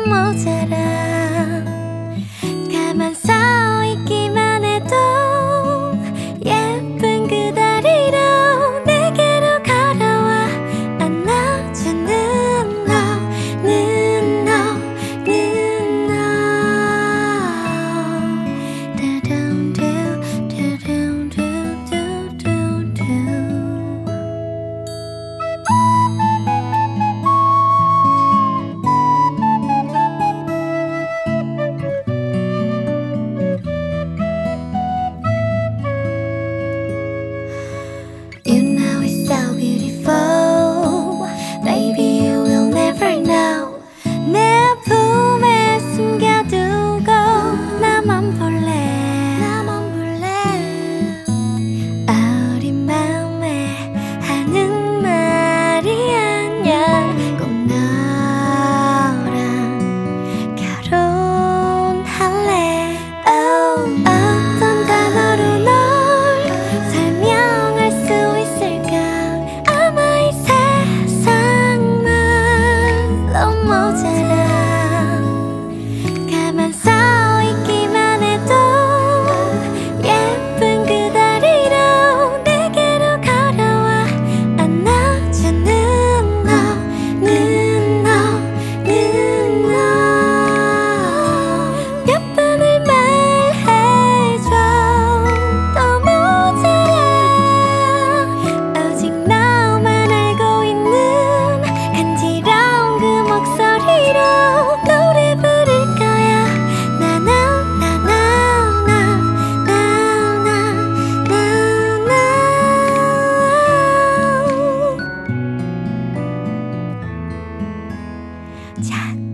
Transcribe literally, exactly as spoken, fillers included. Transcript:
넌 모자라. 가만 서 있기만 해도 예쁜 그 다리로 내게로 걸어와 안아주는 너는 너는 너. 두둠두 두둠두두두두. You know it's so beautiful, baby you will never know. 내 품에 숨겨두고 나만 볼래, 나만 볼래. 어린 마음에 하는 말이 아니야. 꼭 너랑 결혼할래. Oh, 어떤 단어로 널 설명할 수 있을까. 아마 이 세상만 너무 모자라. 가만 서 있기만 해도 예쁜 그 다리로 내게로 걸어와 안아주는 너는 너는 너. 몇 번을 말해줘 또 모자라. 오직 너만 알고 있는 간지러운 그 목소리로 노래 부를 거야. 나나나나나나나. 자